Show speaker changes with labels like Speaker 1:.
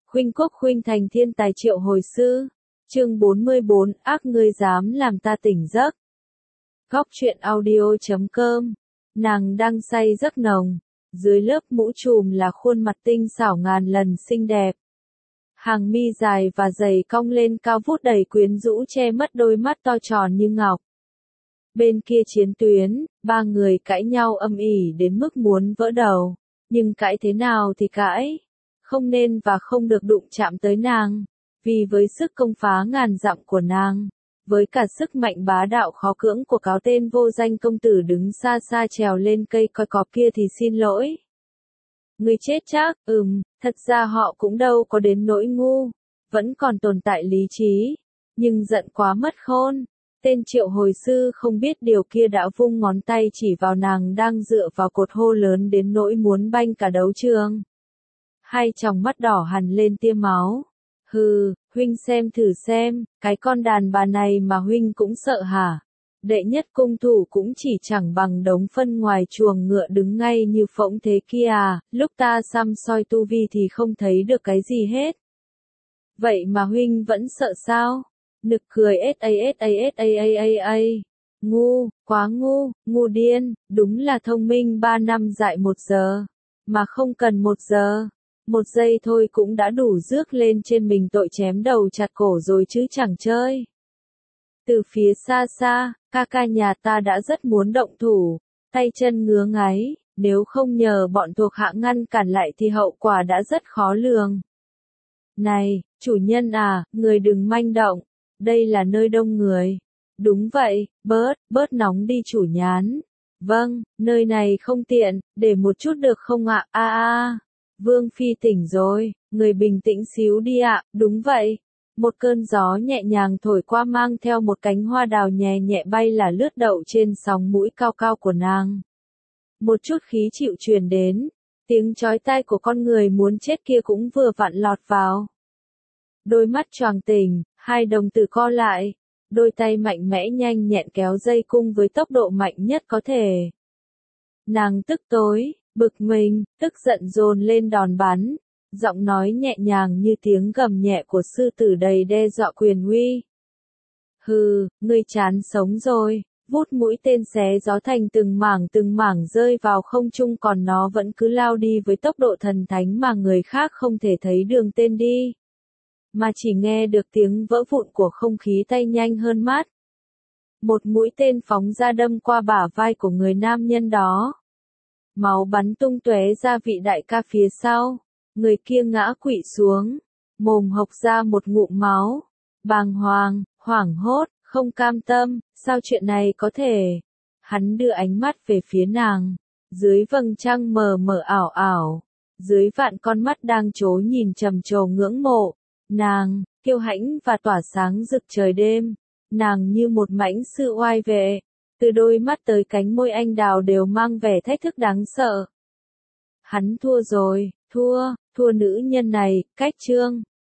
Speaker 1: Khuynh Quốc khuynh thành thiên tài triệu hồi sư. Chương 44, ác ngươi dám làm ta tỉnh giấc. Góc truyện audio.com. Nàng đang say giấc nồng, dưới lớp mũ trùm là khuôn mặt tinh xảo ngàn lần xinh đẹp. Hàng mi dài và dày cong lên cao vút đầy quyến rũ che mất đôi mắt to tròn như ngọc. Bên kia chiến tuyến, ba người cãi nhau âm ỉ đến mức muốn vỡ đầu, nhưng cãi thế nào thì cãi, không nên và không được đụng chạm tới nàng, vì với sức công phá ngàn dặm của nàng, với cả sức mạnh bá đạo khó cưỡng của cáo tên vô danh công tử đứng xa xa trèo lên cây coi cọp kia thì xin lỗi. Người chết chắc, thật ra họ cũng đâu có đến nỗi ngu, vẫn còn tồn tại lý trí, nhưng giận quá mất khôn. Tên triệu hồi sư không biết điều kia đã vung ngón tay chỉ vào nàng đang dựa vào cột hô lớn đến nỗi muốn banh cả đấu trường. Hai tròng mắt đỏ hằn lên tia máu. Hừ, huynh xem thử xem, cái con đàn bà này mà huynh cũng sợ hả? Đệ nhất cung thủ cũng chỉ chẳng bằng đống phân ngoài chuồng ngựa đứng ngay như phỗng thế kia à, lúc ta xăm soi tu vi thì không thấy được cái gì hết. Vậy mà huynh vẫn sợ sao? Nực cười ngu, quá ngu, ngu điên, đúng là thông minh 3 năm dại 1 giờ, mà không cần 1 giờ. 1 giây thôi cũng đã đủ rước lên trên mình tội chém đầu chặt cổ rồi chứ chẳng chơi. Từ phía xa xa, ca ca nhà ta đã rất muốn động thủ, tay chân ngứa ngáy, nếu không nhờ bọn thuộc hạ ngăn cản lại thì hậu quả đã rất khó lường. Này, chủ nhân à, người đừng manh động, đây là nơi đông người. Đúng vậy, bớt nóng đi chủ nhán. Vâng, nơi này không tiện, để một chút được không ạ? Vương Phi tỉnh rồi, người bình tĩnh xíu đi ạ, đúng vậy. Một cơn gió nhẹ nhàng thổi qua mang theo một cánh hoa đào nhẹ nhẹ bay là lướt đậu trên sóng mũi cao cao của nàng. Một chút khí chịu truyền đến, tiếng chói tai của con người muốn chết kia cũng vừa vặn lọt vào. Đôi mắt choàng tỉnh, hai đồng tử co lại, đôi tay mạnh mẽ nhanh nhẹn kéo dây cung với tốc độ mạnh nhất có thể. Nàng tức tối, bực mình, tức giận dồn lên đòn bắn, giọng nói nhẹ nhàng như tiếng gầm nhẹ của sư tử đầy đe dọa quyền uy. Hừ, ngươi chán sống rồi, vút mũi tên xé gió thành từng mảng rơi vào không trung còn nó vẫn cứ lao đi với tốc độ thần thánh mà người khác không thể thấy đường tên đi. Mà chỉ nghe được tiếng vỡ vụn của không khí tay nhanh hơn mắt. Một mũi tên phóng ra đâm qua bả vai của người nam nhân đó. Máu bắn tung tóe ra vị đại ca phía sau. Người kia ngã quỵ xuống, mồm hộc ra một ngụm máu. Bàng hoàng, hoảng hốt, không cam tâm, sao chuyện này có thể? Hắn đưa ánh mắt về phía nàng. Dưới vầng trăng mờ mờ ảo ảo, dưới vạn con mắt đang trố nhìn trầm trồ ngưỡng mộ. Nàng, kiêu hãnh và tỏa sáng rực trời đêm. Nàng như một mãnh sư oai vệ. Từ đôi mắt tới cánh môi anh đào đều mang vẻ thách thức đáng sợ. Hắn thua rồi, thua nữ nhân này, cách chương.